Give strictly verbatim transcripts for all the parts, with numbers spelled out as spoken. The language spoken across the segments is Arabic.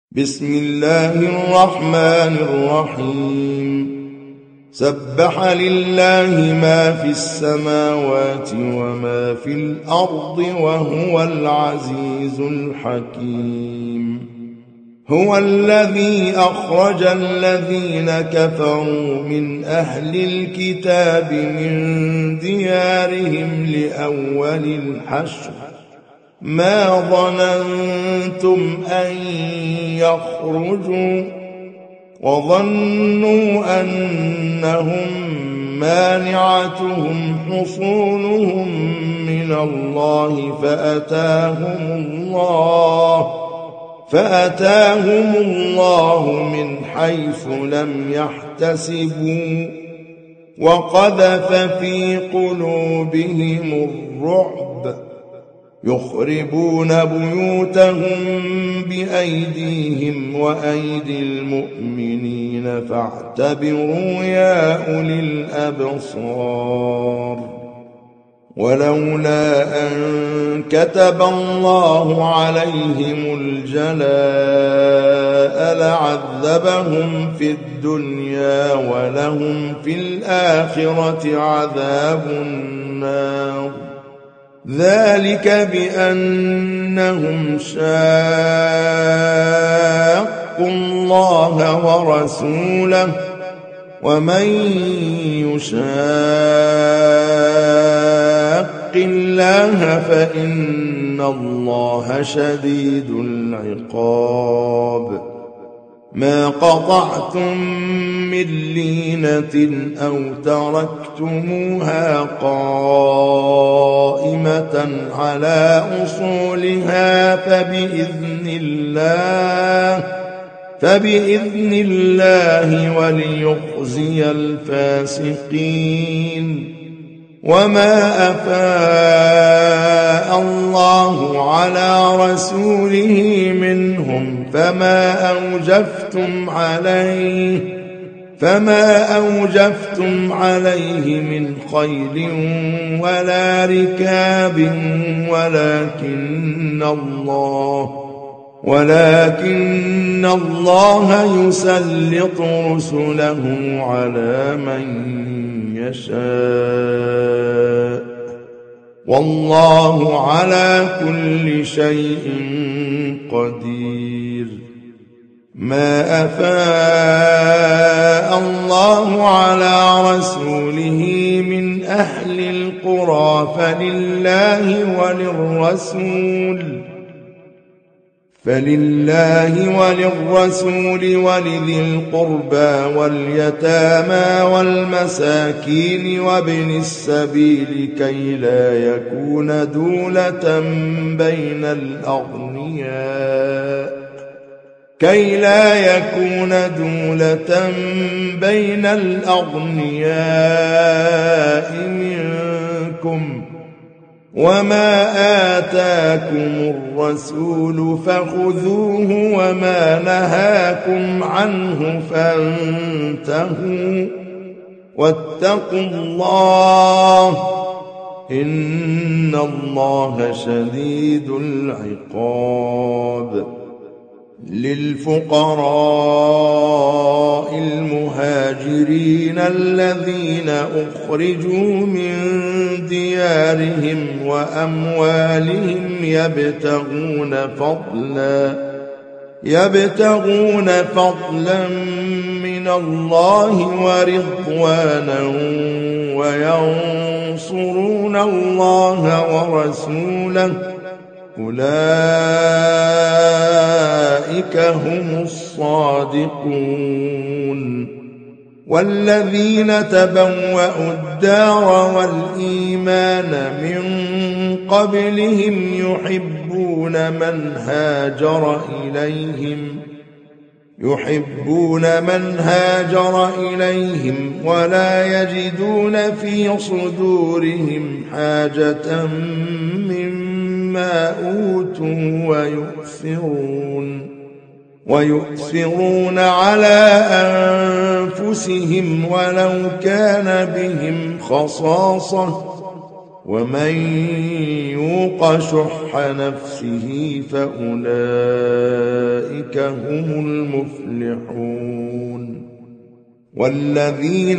بسم الله الرحمن الرحيم سبح لله ما في السماوات وما في الأرض وهو العزيز الحكيم هو الذي أخرج الذين كفروا من أهل الكتاب من ديارهم لأول الحشر ما ظننتم أن يخرجوا وظنوا أنهم مانعتهم حصونهم من الله فأتاهم الله فأتاهم الله من حيث لم يحتسبوا وقذف في قلوبهم الرعب يخربون بيوتهم بأيديهم وأيدي المؤمنين فاعتبروا يا أولي الأبصار ولولا أن كتب الله عليهم الجلاء لعذبهم في الدنيا ولهم في الآخرة عذاب النار ذلك بأنهم شاقوا الله ورسوله ومن يشاق الله فإن الله شديد العقاب ما قطعتم من لينة أو تركتموها قائمة على أصولها فبإذن الله فبإذن الله وليخزي الفاسقين وما أفاء الله على رسوله منهم فما أوجفتم عليه فما أوجفتم عليه من خيل ولا ركاب ولكن الله ولكن الله يسلط رسله على من يشاء والله على كل شيء قدير ما أفاء الله على رسوله من أهل القرى فلله وللرسول فلله وللرسول ولذي القربى واليتامى والمساكين وابن السبيل كي لا يكون دولة بين الأغنياء كي لا يكون دولة بين الأغنياء منكم وما آتاكم الرسول فخذوه وما نهاكم عنه فانتهوا واتقوا الله إن الله شديد العقاب للفقراء المهاجرين الذين أخرجوا من ديارهم وأموالهم يبتغون فضلا يبتغون فضلا من الله ورضوانا وينصرون الله ورسوله أولئك هم الصادقون والذين تبوأوا الدار والإيمان من قبلهم يحبون من هاجر إليهم يحبون من هاجر إليهم ولا يجدون في صدورهم حاجة مما أوتوا ويؤثرون ويؤثرون على أنفسهم ولو كان بهم خصاصة ومن يوق شح نفسه فأولئك أولئك هم المفلحون. والذين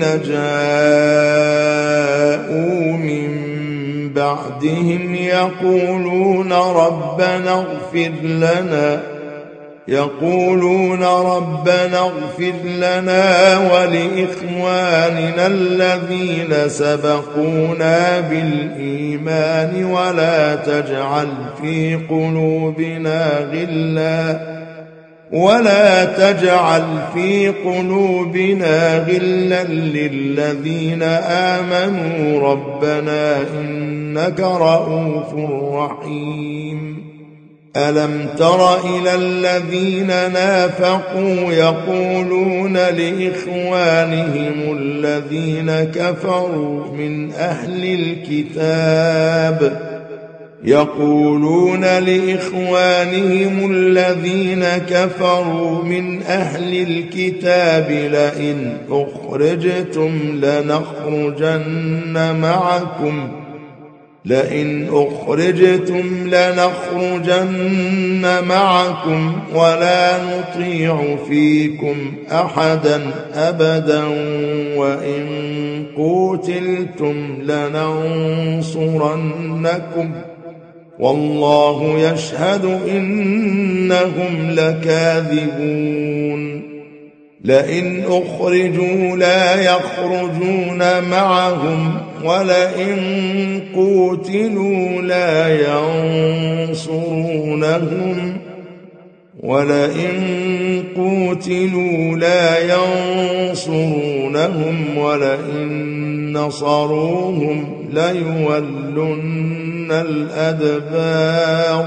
جاءوا من بعدهم يقولون ربنا اغفر لنا يقولون ربنا اغفر لنا ولإخواننا الذين سبقونا بالإيمان ولا تجعل في قلوبنا غلا ولا تجعل في قلوبنا غلا للذين آمنوا ربنا إنك رؤوف رحيم. ألم تر إلى الذين نافقوا يقولون لإخوانهم الذين كفروا من أهل الكتاب يقولون لإخوانهم الذين كفروا من أهل الكتاب لئن أخرجتم لنخرجن معكم لئن أخرجتم لنخرجن معكم ولا نطيع فيكم أحدا أبدا وإن قوتلتم لننصرنكم والله يشهد إنهم لكاذبون. لئن أخرجوا لا يخرجون معهم ولئن قوتلوا لا ينصرونهم ولئن قوتلوا لا ينصرونهم ولئن نصروهم ليولن الأدبار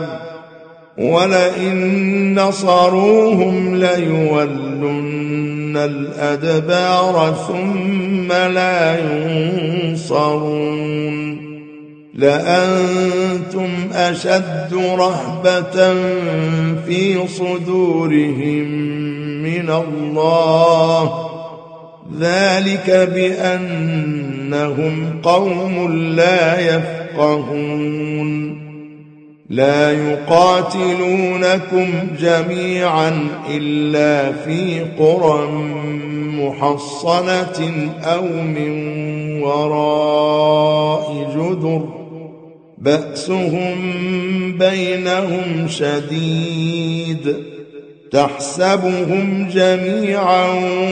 ولئن نصروهم ليولن الأدبار ثم لا ينصرون. لأنتم أشد رهبة في صدورهم من الله ذلك بأنهم قوم لا يفقهون. لا يقاتلونكم جميعا إلا في قرى محصنة أو من وراء جدر بأسهم بينهم شديد تحسبهم جميعا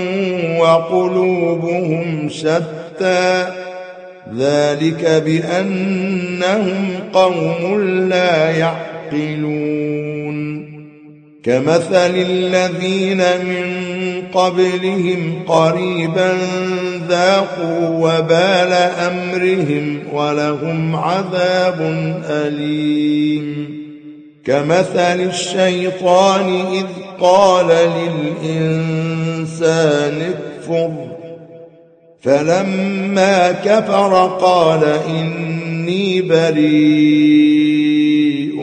وقلوبهم شتى ذلك بأنهم قوم لا يعقلون. كمثل الذين من قبلهم قريبا ذاقوا وبال أمرهم ولهم عذاب أليم. كمثل الشيطان إذ قال للإنسان اكفر فلما كفر قال إني بريء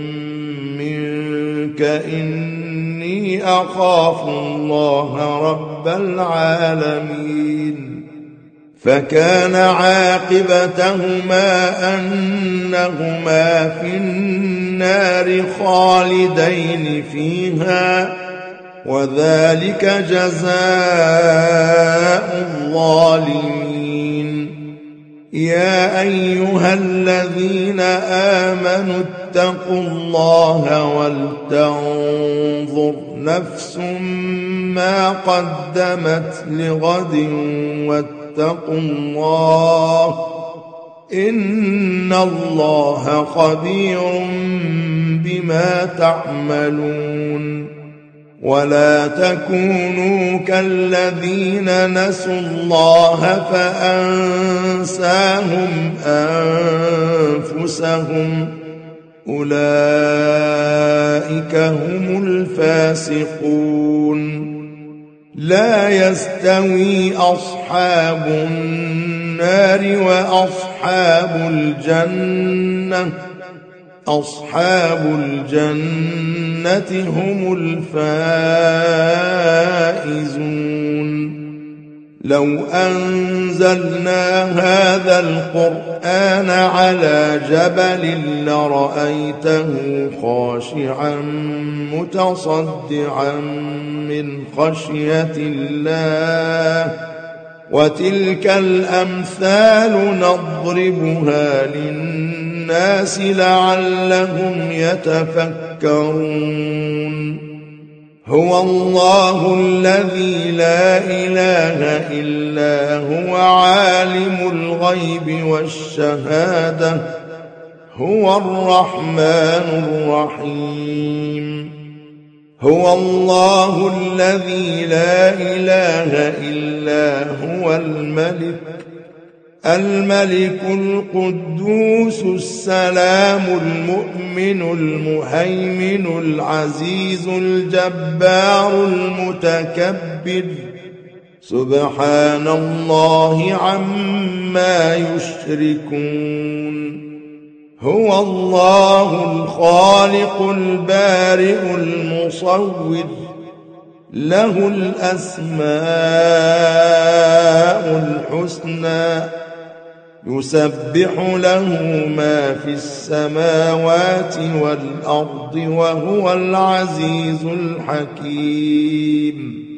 منك إني أخاف الله رب العالمين. فكان عاقبتهما أنهما في النار خالدين فيها وذلك جزاء الظالمين. يا أيها الذين آمنوا اتقوا الله ولتنظر نفس ما قدمت لغد واتقوا الله إن الله خبير بما تعملون. ولا تكونوا كالذين نسوا الله فأنساهم أنفسهم أولئك هم الفاسقون. لا يستوي أصحاب النار وأصحاب الجنة أصحاب الجنة هم الفائزون. لو أنزلنا هذا القرآن على جبل لرأيته خاشعا متصدعا من خشية الله وتلك الأمثال نضربها للناس لعلهم يتفكرون هو الله الذي لا إله إلا هو عالم الغيب والشهادة هو الرحمن الرحيم هو الله الذي لا إله إلا هو الملك الملك القدوس السلام المؤمن المهيمن العزيز الجبار المتكبر سبحان الله عما يشركون هو الله الخالق البارئ المصور له الأسماء الحسنى يسبح له ما في السماوات والأرض وهو العزيز الحكيم